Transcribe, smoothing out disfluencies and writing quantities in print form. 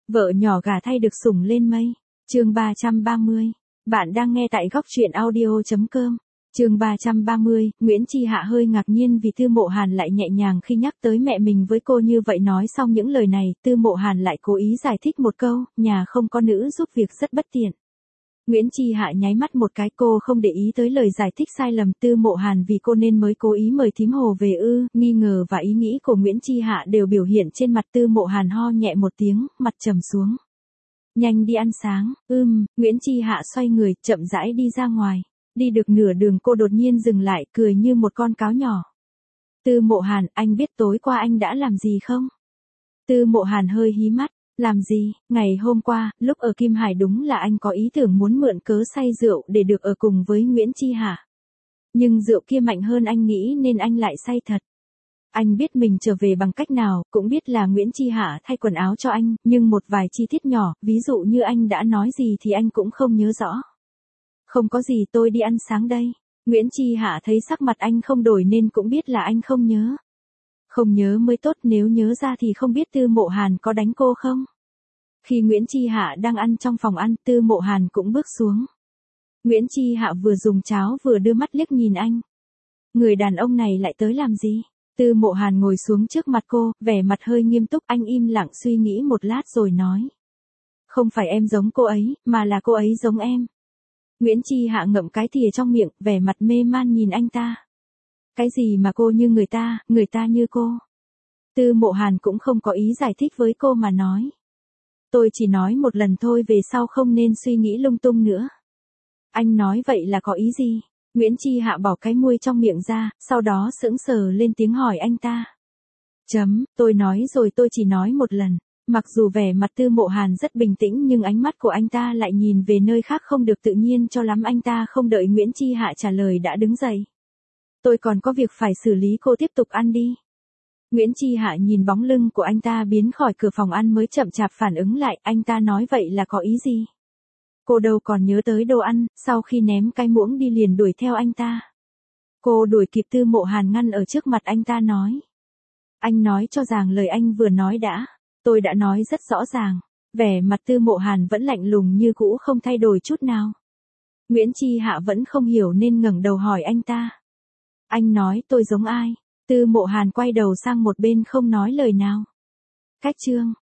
Vợ nhỏ gả thay được sủng lên mây. Chương 330. Bạn đang nghe tại góc truyện audio.com. Chương 330, Nguyễn Chi Hạ hơi ngạc nhiên vì Tư Mộ Hàn lại nhẹ nhàng khi nhắc tới mẹ mình với cô như vậy. Nói xong những lời này, Tư Mộ Hàn lại cố ý giải thích một câu, nhà không có nữ giúp việc rất bất tiện. Nguyễn Chi Hạ nháy mắt một cái, cô không để ý tới lời giải thích sai lầm Tư Mộ Hàn vì cô nên mới cố ý mời thím Hồ về ư. Nghi ngờ và ý nghĩ của Nguyễn Chi Hạ đều biểu hiện trên mặt. Tư Mộ Hàn ho nhẹ một tiếng, mặt trầm xuống. Nhanh đi ăn sáng. Nguyễn Chi Hạ xoay người, chậm rãi đi ra ngoài. Đi được nửa đường cô đột nhiên dừng lại, cười như một con cáo nhỏ. Tư Mộ Hàn, anh biết tối qua anh đã làm gì không? Tư Mộ Hàn hơi hí mắt. Làm gì? Ngày hôm qua, lúc ở Kim Hải đúng là anh có ý tưởng muốn mượn cớ say rượu để được ở cùng với Nguyễn Chi Hạ. Nhưng rượu kia mạnh hơn anh nghĩ nên anh lại say thật. Anh biết mình trở về bằng cách nào, cũng biết là Nguyễn Chi Hạ thay quần áo cho anh, nhưng một vài chi tiết nhỏ, ví dụ như anh đã nói gì thì anh cũng không nhớ rõ. Không có gì, tôi đi ăn sáng đây. Nguyễn Chi Hạ thấy sắc mặt anh không đổi nên cũng biết là anh không nhớ. Không nhớ mới tốt, nếu nhớ ra thì không biết Tư Mộ Hàn có đánh cô không? Khi Nguyễn Chi Hạ đang ăn trong phòng ăn, Tư Mộ Hàn cũng bước xuống. Nguyễn Chi Hạ vừa dùng cháo vừa đưa mắt liếc nhìn anh. Người đàn ông này lại tới làm gì? Tư Mộ Hàn ngồi xuống trước mặt cô, vẻ mặt hơi nghiêm túc. Anh im lặng suy nghĩ một lát rồi nói. Không phải em giống cô ấy, mà là cô ấy giống em. Nguyễn Chi Hạ ngậm cái thìa trong miệng, vẻ mặt mê man nhìn anh ta. Cái gì mà cô như người ta như cô? Tư Mộ Hàn cũng không có ý giải thích với cô mà nói. Tôi chỉ nói một lần thôi, về sau không nên suy nghĩ lung tung nữa. Anh nói vậy là có ý gì? Nguyễn Chi Hạ bỏ cái muôi trong miệng ra, sau đó sững sờ lên tiếng hỏi anh ta. Tôi nói rồi, tôi chỉ nói một lần. Mặc dù vẻ mặt Tư Mộ Hàn rất bình tĩnh nhưng ánh mắt của anh ta lại nhìn về nơi khác không được tự nhiên cho lắm. Anh ta không đợi Nguyễn Chi Hạ trả lời đã đứng dậy. Tôi còn có việc phải xử lý, cô tiếp tục ăn đi. Nguyễn Chi Hạ nhìn bóng lưng của anh ta biến khỏi cửa phòng ăn mới chậm chạp phản ứng lại, anh ta nói vậy là có ý gì? Cô đâu còn nhớ tới đồ ăn, sau khi ném cái muỗng đi liền đuổi theo anh ta. Cô đuổi kịp Tư Mộ Hàn ngăn ở trước mặt anh ta nói. Anh nói cho ràng lời anh vừa nói đã. Tôi đã nói rất rõ ràng. Vẻ mặt Tư Mộ Hàn vẫn lạnh lùng như cũ, không thay đổi chút nào. Nguyễn Chi Hạ vẫn không hiểu nên ngẩng đầu hỏi anh ta. Anh nói tôi giống ai? Tư Mộ Hàn quay đầu sang một bên không nói lời nào. Cách chương